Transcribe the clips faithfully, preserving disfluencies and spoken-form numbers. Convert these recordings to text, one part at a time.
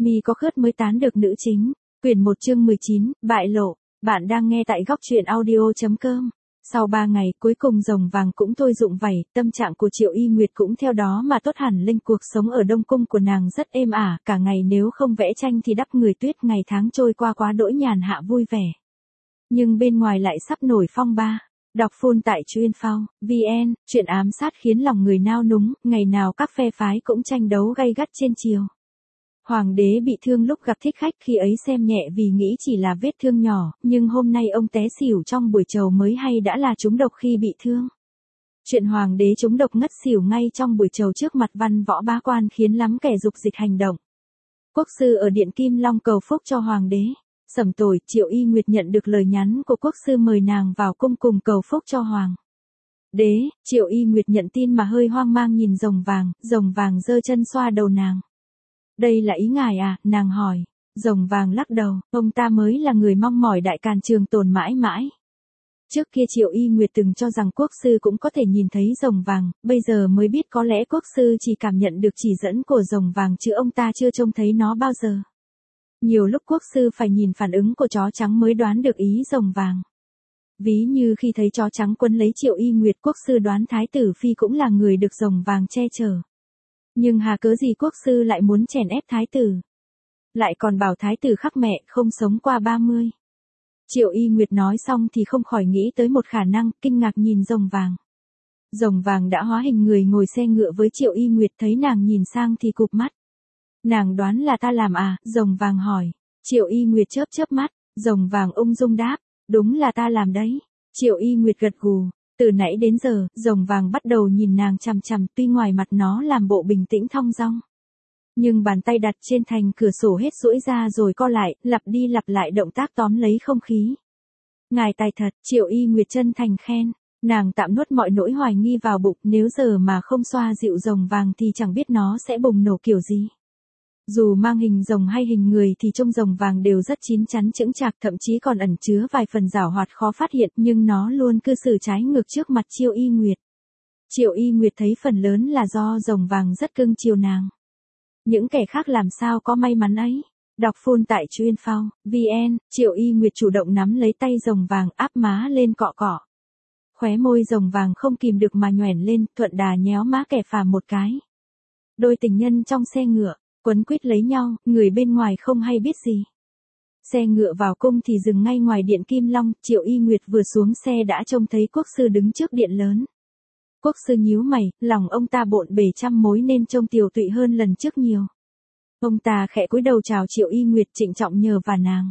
Mi có khớt mới tán được nữ chính. Quyển một chương mười chín, bại lộ. Bạn đang nghe tại góc truyện audio.com. Sau ba ngày, cuối cùng rồng vàng cũng thôi rụng vảy, tâm trạng của Triệu Y Nguyệt cũng theo đó mà tốt hẳn lên. Cuộc sống ở Đông Cung của nàng rất êm ả, cả ngày nếu không vẽ tranh thì đắp người tuyết, ngày tháng trôi qua quá đỗi nhàn hạ vui vẻ. Nhưng bên ngoài lại sắp nổi phong ba. Đọc full tại chuyên phao, vn, chuyện ám sát khiến lòng người nao núng, ngày nào các phe phái cũng tranh đấu gay gắt trên triều. Hoàng đế bị thương lúc gặp thích khách, khi ấy xem nhẹ vì nghĩ chỉ là vết thương nhỏ, nhưng hôm nay ông té xỉu trong buổi chầu mới hay đã là trúng độc khi bị thương. Chuyện hoàng đế trúng độc ngất xỉu ngay trong buổi chầu trước mặt văn võ bá quan khiến lắm kẻ dục dịch hành động. Quốc sư ở Điện Kim Long cầu phúc cho hoàng đế. Sẩm Tồi, Triệu Y Nguyệt nhận được lời nhắn của quốc sư mời nàng vào cung cùng cầu phúc cho hoàng đế. Triệu Y Nguyệt nhận tin mà hơi hoang mang nhìn rồng vàng, rồng vàng giơ chân xoa đầu nàng. Đây là ý ngài à, nàng hỏi. Rồng vàng lắc đầu, ông ta mới là người mong mỏi đại càn trường tồn mãi mãi. Trước kia Triệu Y Nguyệt từng cho rằng quốc sư cũng có thể nhìn thấy rồng vàng, bây giờ mới biết có lẽ quốc sư chỉ cảm nhận được chỉ dẫn của rồng vàng chứ ông ta chưa trông thấy nó bao giờ. Nhiều lúc quốc sư phải nhìn phản ứng của chó trắng mới đoán được ý rồng vàng. Ví như khi thấy chó trắng quấn lấy Triệu Y Nguyệt, quốc sư đoán Thái tử Phi cũng là người được rồng vàng che chở. Nhưng hà cớ gì quốc sư lại muốn chèn ép Thái tử? Lại còn bảo Thái tử khắc mẹ không sống qua ba mươi. Triệu Y Nguyệt nói xong thì không khỏi nghĩ tới một khả năng, kinh ngạc nhìn rồng vàng. Rồng vàng đã hóa hình người ngồi xe ngựa với Triệu Y Nguyệt, thấy nàng nhìn sang thì cụp mắt. Nàng đoán là ta làm à, rồng vàng hỏi. Triệu Y Nguyệt chớp chớp mắt, rồng vàng ung dung đáp, đúng là ta làm đấy. Triệu Y Nguyệt gật gù, từ nãy đến giờ, rồng vàng bắt đầu nhìn nàng chằm chằm, tuy ngoài mặt nó làm bộ bình tĩnh thong dong. Nhưng bàn tay đặt trên thành cửa sổ hết duỗi ra rồi co lại, lặp đi lặp lại động tác tóm lấy không khí. Ngài tài thật, Triệu Y Nguyệt chân thành khen. Nàng tạm nuốt mọi nỗi hoài nghi vào bụng, nếu giờ mà không xoa dịu rồng vàng thì chẳng biết nó sẽ bùng nổ kiểu gì. Dù mang hình rồng hay hình người thì trông rồng vàng đều rất chín chắn chững chạc, thậm chí còn ẩn chứa vài phần giảo hoạt khó phát hiện, nhưng nó luôn cư xử trái ngược trước mặt Triệu Y Nguyệt. Triệu Y Nguyệt thấy phần lớn là do rồng vàng rất cưng chiều nàng. Những kẻ khác làm sao có may mắn ấy. Đọc full tại chuyên phao, vn, Triệu Y Nguyệt chủ động nắm lấy tay rồng vàng, áp má lên cọ cọ. Khóe môi rồng vàng không kìm được mà nhoẻn lên, thuận đà nhéo má kẻ phàm một cái. Đôi tình nhân trong xe ngựa quấn quýt lấy nhau, người bên ngoài không hay biết gì. Xe ngựa vào cung thì dừng ngay ngoài Điện Kim Long, Triệu Y Nguyệt vừa xuống xe đã trông thấy quốc sư đứng trước điện lớn. Quốc sư nhíu mày, lòng ông ta bộn bề trăm mối nên trông tiều tụy hơn lần trước nhiều. Ông ta khẽ cúi đầu chào Triệu Y Nguyệt, trịnh trọng nhờ và nàng.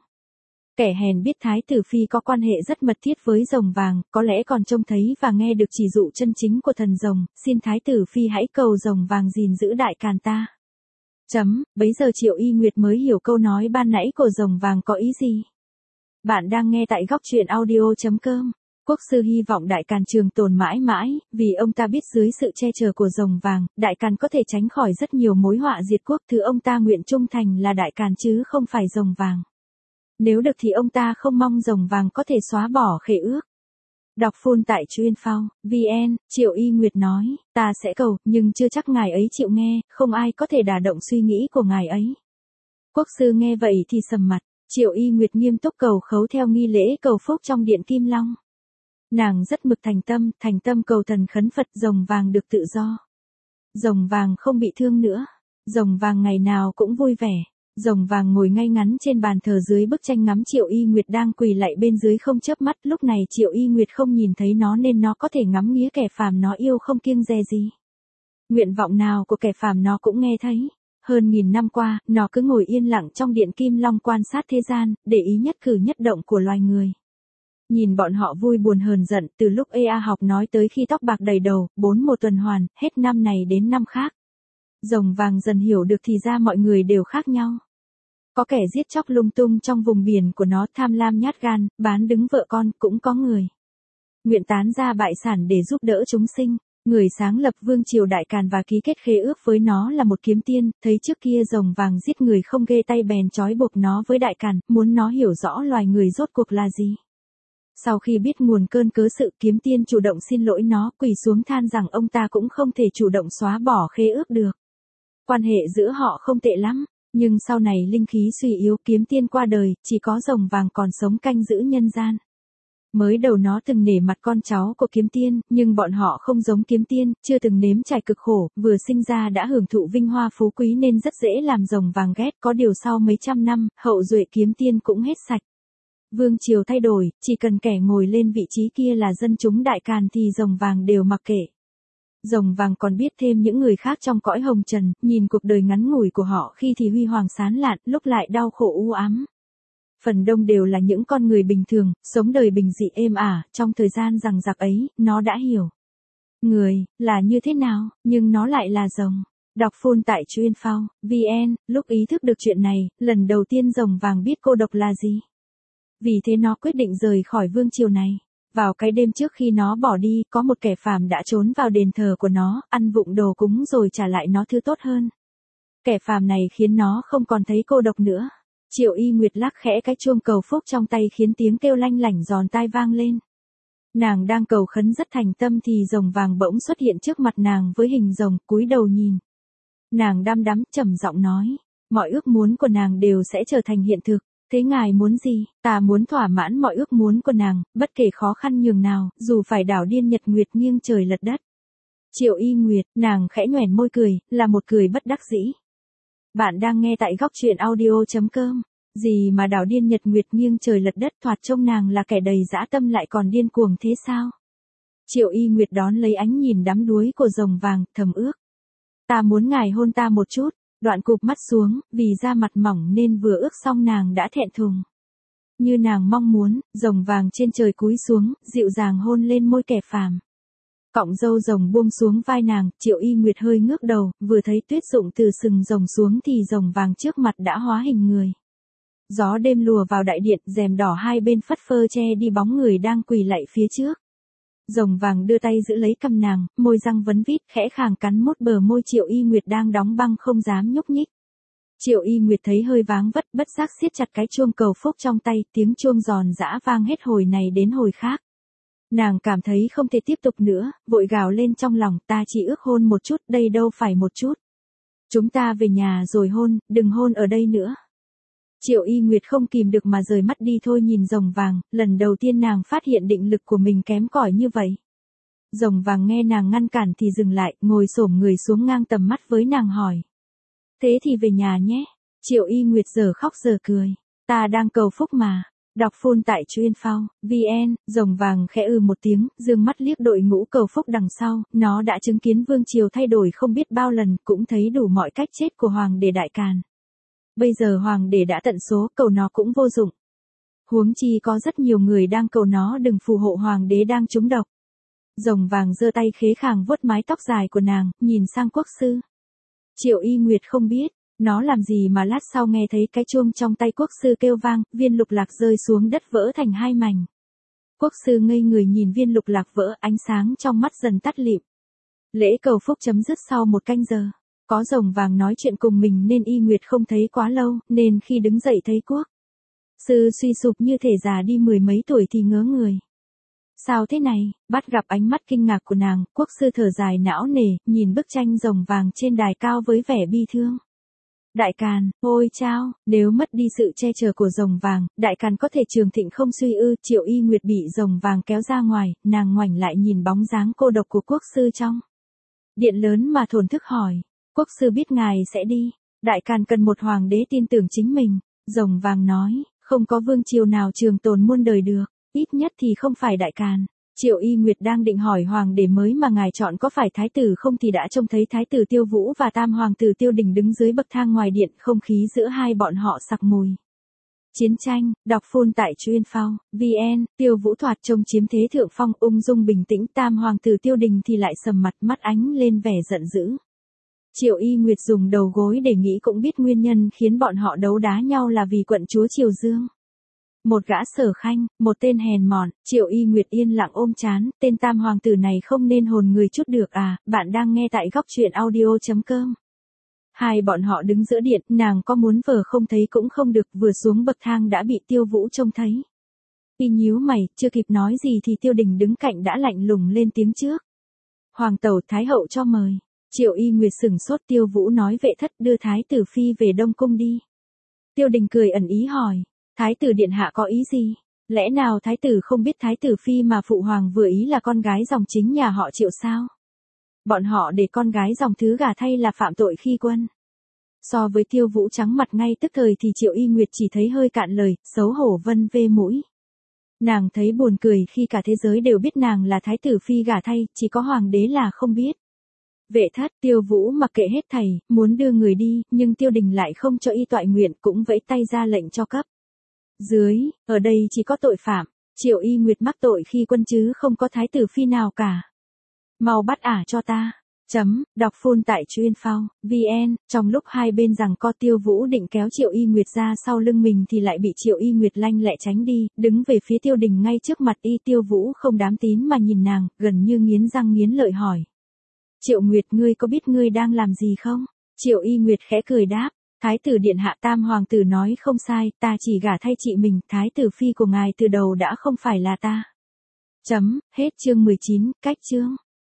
Kẻ hèn biết Thái tử Phi có quan hệ rất mật thiết với rồng vàng, có lẽ còn trông thấy và nghe được chỉ dụ chân chính của thần rồng, xin Thái tử Phi hãy cầu rồng vàng gìn giữ đại càn ta. Chấm, bấy giờ Triệu Y Nguyệt mới hiểu câu nói ban nãy của rồng vàng có ý gì. Bạn đang nghe tại góc truyện audio.com. Quốc sư hy vọng đại càn trường tồn mãi mãi, vì ông ta biết dưới sự che chở của rồng vàng, đại càn có thể tránh khỏi rất nhiều mối họa diệt quốc. Thứ ông ta nguyện trung thành là đại càn chứ không phải rồng vàng. Nếu được thì ông ta không mong rồng vàng có thể xóa bỏ khế ước. Đọc full tại chuyên phao, vn, Triệu Y Nguyệt nói, ta sẽ cầu, nhưng chưa chắc ngài ấy chịu nghe, không ai có thể đả động suy nghĩ của ngài ấy. Quốc sư nghe vậy thì sầm mặt, Triệu Y Nguyệt nghiêm túc cầu khấu theo nghi lễ cầu phúc trong Điện Kim Long. Nàng rất mực thành tâm, thành tâm cầu thần khấn Phật rồng vàng được tự do. Rồng vàng không bị thương nữa, rồng vàng ngày nào cũng vui vẻ. Rồng vàng ngồi ngay ngắn trên bàn thờ dưới bức tranh ngắm Triệu Y Nguyệt đang quỳ lạy bên dưới không chớp mắt, lúc này Triệu Y Nguyệt không nhìn thấy nó nên nó có thể ngắm nghía kẻ phàm nó yêu không kiêng dè gì. Nguyện vọng nào của kẻ phàm nó cũng nghe thấy. Hơn nghìn năm qua, nó cứ ngồi yên lặng trong Điện Kim Long quan sát thế gian, để ý nhất cử nhất động của loài người. Nhìn bọn họ vui buồn hờn giận, từ lúc ê a học nói tới khi tóc bạc đầy đầu, bốn mùa tuần hoàn, hết năm này đến năm khác. Rồng vàng dần hiểu được thì ra mọi người đều khác nhau. Có kẻ giết chóc lung tung trong vùng biển của nó, tham lam nhát gan, bán đứng vợ con, cũng có người nguyện tán ra bại sản để giúp đỡ chúng sinh. Người sáng lập vương triều đại càn và ký kết khế ước với nó là một kiếm tiên, thấy trước kia rồng vàng giết người không ghê tay bèn trói buộc nó với đại càn, muốn nó hiểu rõ loài người rốt cuộc là gì. Sau khi biết nguồn cơn cớ sự, kiếm tiên chủ động xin lỗi nó, quỳ xuống than rằng ông ta cũng không thể chủ động xóa bỏ khế ước được. Quan hệ giữa họ không tệ lắm. Nhưng sau này linh khí suy yếu, kiếm tiên qua đời, chỉ có rồng vàng còn sống canh giữ nhân gian. Mới đầu nó từng nể mặt con cháu của kiếm tiên, nhưng bọn họ không giống kiếm tiên, chưa từng nếm trải cực khổ, vừa sinh ra đã hưởng thụ vinh hoa phú quý nên rất dễ làm rồng vàng ghét. Có điều sau mấy trăm năm, hậu duệ kiếm tiên cũng hết sạch. Vương triều thay đổi, chỉ cần kẻ ngồi lên vị trí kia là dân chúng Đại Càn thì rồng vàng đều mặc kệ. Rồng vàng còn biết thêm những người khác trong cõi hồng trần, nhìn cuộc đời ngắn ngủi của họ khi thì huy hoàng sáng lạn, lúc lại đau khổ u ám. Phần đông đều là những con người bình thường, sống đời bình dị êm ả, trong thời gian rằng giặc ấy, nó đã hiểu. Người, là như thế nào, nhưng nó lại là rồng. Đọc full tại chuyên phao, vn, lúc ý thức được chuyện này, lần đầu tiên rồng vàng biết cô độc là gì. Vì thế nó quyết định rời khỏi vương triều này. Vào cái đêm trước khi nó bỏ đi, có một kẻ phàm đã trốn vào đền thờ của nó, ăn vụng đồ cúng rồi trả lại nó thứ tốt hơn. Kẻ phàm này khiến nó không còn thấy cô độc nữa. Triệu Y Nguyệt lắc khẽ cái chuông cầu phúc trong tay khiến tiếng kêu lanh lảnh giòn tai vang lên. Nàng đang cầu khấn rất thành tâm thì rồng vàng bỗng xuất hiện trước mặt nàng với hình rồng, cúi đầu nhìn. Nàng đăm đắm trầm giọng nói, mọi ước muốn của nàng đều sẽ trở thành hiện thực. Thế ngài muốn gì? Ta muốn thỏa mãn mọi ước muốn của nàng, bất kể khó khăn nhường nào, dù phải đảo điên nhật nguyệt nghiêng trời lật đất. Triệu Y Nguyệt, nàng khẽ nhoẻn môi cười, là một cười bất đắc dĩ. Bạn đang nghe tại góc truyện audio chấm com. Gì mà đảo điên nhật nguyệt nghiêng trời lật đất, thoạt trông nàng là kẻ đầy dã tâm lại còn điên cuồng thế sao? Triệu Y Nguyệt đón lấy ánh nhìn đắm đuối của rồng vàng, thầm ước. Ta muốn ngài hôn ta một chút. Đoạn cụp mắt xuống, vì da mặt mỏng nên vừa ước xong nàng đã thẹn thùng. Như nàng mong muốn, rồng vàng trên trời cúi xuống, dịu dàng hôn lên môi kẻ phàm. Cọng râu rồng buông xuống vai nàng, Triệu Y Nguyệt hơi ngước đầu, vừa thấy tuyết rụng từ sừng rồng xuống thì rồng vàng trước mặt đã hóa hình người. Gió đêm lùa vào đại điện, rèm đỏ hai bên phất phơ che đi bóng người đang quỳ lạy phía trước. Rồng vàng đưa tay giữ lấy cằm nàng, môi răng vấn vít, khẽ khàng cắn mốt bờ môi Triệu Y Nguyệt đang đóng băng không dám nhúc nhích. Triệu Y Nguyệt thấy hơi váng vất, bất giác siết chặt cái chuông cầu phúc trong tay, tiếng chuông giòn giã vang hết hồi này đến hồi khác. Nàng cảm thấy không thể tiếp tục nữa, vội gào lên trong lòng, ta chỉ ước hôn một chút, đây đâu phải một chút. Chúng ta về nhà rồi hôn, đừng hôn ở đây nữa. Triệu Y Nguyệt không kìm được mà rời mắt đi thôi nhìn rồng vàng, lần đầu tiên nàng phát hiện định lực của mình kém cỏi như vậy. Rồng vàng nghe nàng ngăn cản thì dừng lại, ngồi xổm người xuống ngang tầm mắt với nàng hỏi. Thế thì về nhà nhé. Triệu Y Nguyệt giờ khóc giờ cười. Ta đang cầu phúc mà. Đọc full tại chuyên phao, vn, rồng vàng khẽ ư một tiếng, dương mắt liếc đội ngũ cầu phúc đằng sau, nó đã chứng kiến vương triều thay đổi không biết bao lần, cũng thấy đủ mọi cách chết của hoàng đế Đại Càn. Bây giờ hoàng đế đã tận số, cầu nó cũng vô dụng. Huống chi có rất nhiều người đang cầu nó đừng phù hộ hoàng đế đang trúng độc. Rồng vàng giơ tay khế khàng vuốt mái tóc dài của nàng, nhìn sang quốc sư. Triệu Y Nguyệt không biết, nó làm gì mà lát sau nghe thấy cái chuông trong tay quốc sư kêu vang, viên lục lạc rơi xuống đất vỡ thành hai mảnh. Quốc sư ngây người nhìn viên lục lạc vỡ, ánh sáng trong mắt dần tắt lịm. Lễ cầu phúc chấm dứt sau một canh giờ. Có rồng vàng nói chuyện cùng mình nên Y Nguyệt không thấy quá lâu, nên khi đứng dậy thấy quốc sư suy sụp như thể già đi mười mấy tuổi thì ngớ người. Sao thế này? Bắt gặp ánh mắt kinh ngạc của nàng, quốc sư thở dài não nề, nhìn bức tranh rồng vàng trên đài cao với vẻ bi thương. Đại Càn, ôi chao, nếu mất đi sự che chở của rồng vàng, Đại Càn có thể trường thịnh không suy ư? Triệu Y Nguyệt bị rồng vàng kéo ra ngoài, nàng ngoảnh lại nhìn bóng dáng cô độc của quốc sư trong điện lớn mà thổn thức hỏi. Quốc sư biết ngài sẽ đi. Đại Càn cần một hoàng đế tin tưởng chính mình. Rồng vàng nói, không có vương triều nào trường tồn muôn đời được, ít nhất thì không phải Đại Càn. Triệu Y Nguyệt đang định hỏi hoàng đế mới mà ngài chọn có phải thái tử không thì đã trông thấy thái tử Tiêu Vũ và tam hoàng tử Tiêu Đình đứng dưới bậc thang ngoài điện, không khí giữa hai bọn họ sặc mùi chiến tranh. Đọc full tại chuyên phao, vn, Tiêu Vũ thoạt trông chiếm thế thượng phong, ung dung bình tĩnh, tam hoàng tử Tiêu Đình thì lại sầm mặt, mắt ánh lên vẻ giận dữ. Triệu Y Nguyệt dùng đầu gối để nghĩ cũng biết nguyên nhân khiến bọn họ đấu đá nhau là vì quận chúa Triều Dương. Một gã sở khanh, một tên hèn mọn. Triệu Y Nguyệt yên lặng ôm chán, tên tam hoàng tử này không nên hồn người chút được à? Bạn đang nghe tại góc truyện audio chấm com. Hai bọn họ đứng giữa điện, nàng có muốn vờ không thấy cũng không được, vừa xuống bậc thang đã bị Tiêu Vũ trông thấy. Y nhíu mày, chưa kịp nói gì thì Tiêu Đình đứng cạnh đã lạnh lùng lên tiếng trước. Hoàng tẩu thái hậu cho mời. Triệu Y Nguyệt sửng sốt, Tiêu Vũ nói vệ thất đưa thái tử phi về Đông Cung đi. Tiêu Đình cười ẩn ý hỏi, thái tử điện hạ có ý gì? Lẽ nào thái tử không biết thái tử phi mà phụ hoàng vừa ý là con gái dòng chính nhà họ Triệu sao? Bọn họ để con gái dòng thứ gả thay là phạm tội khi quân. So với Tiêu Vũ trắng mặt ngay tức thời thì Triệu Y Nguyệt chỉ thấy hơi cạn lời, xấu hổ vân vê mũi. Nàng thấy buồn cười khi cả thế giới đều biết nàng là thái tử phi gả thay, chỉ có hoàng đế là không biết. Vệ thất, Tiêu Vũ mặc kệ hết thầy, muốn đưa người đi, nhưng Tiêu Đình lại không cho y toại nguyện, cũng vẫy tay ra lệnh cho cấp. Dưới, ở đây chỉ có tội phạm, Triệu Y Nguyệt mắc tội khi quân chứ không có thái tử phi nào cả. Mau bắt ả cho ta. Chấm, đọc full tại chuyên phao, vn, trong lúc hai bên rằng co Tiêu Vũ định kéo Triệu Y Nguyệt ra sau lưng mình thì lại bị Triệu Y Nguyệt lanh lẹ tránh đi, đứng về phía Tiêu Đình ngay trước mặt y. Tiêu Vũ không dám tín mà nhìn nàng, gần như nghiến răng nghiến lợi hỏi. Triệu Nguyệt, ngươi có biết ngươi đang làm gì không? Triệu Y Nguyệt khẽ cười đáp, thái tử điện hạ, tam hoàng tử nói không sai, ta chỉ gả thay chị mình, thái tử phi của ngài từ đầu đã không phải là ta. Chấm, hết chương mười chín, cách chương.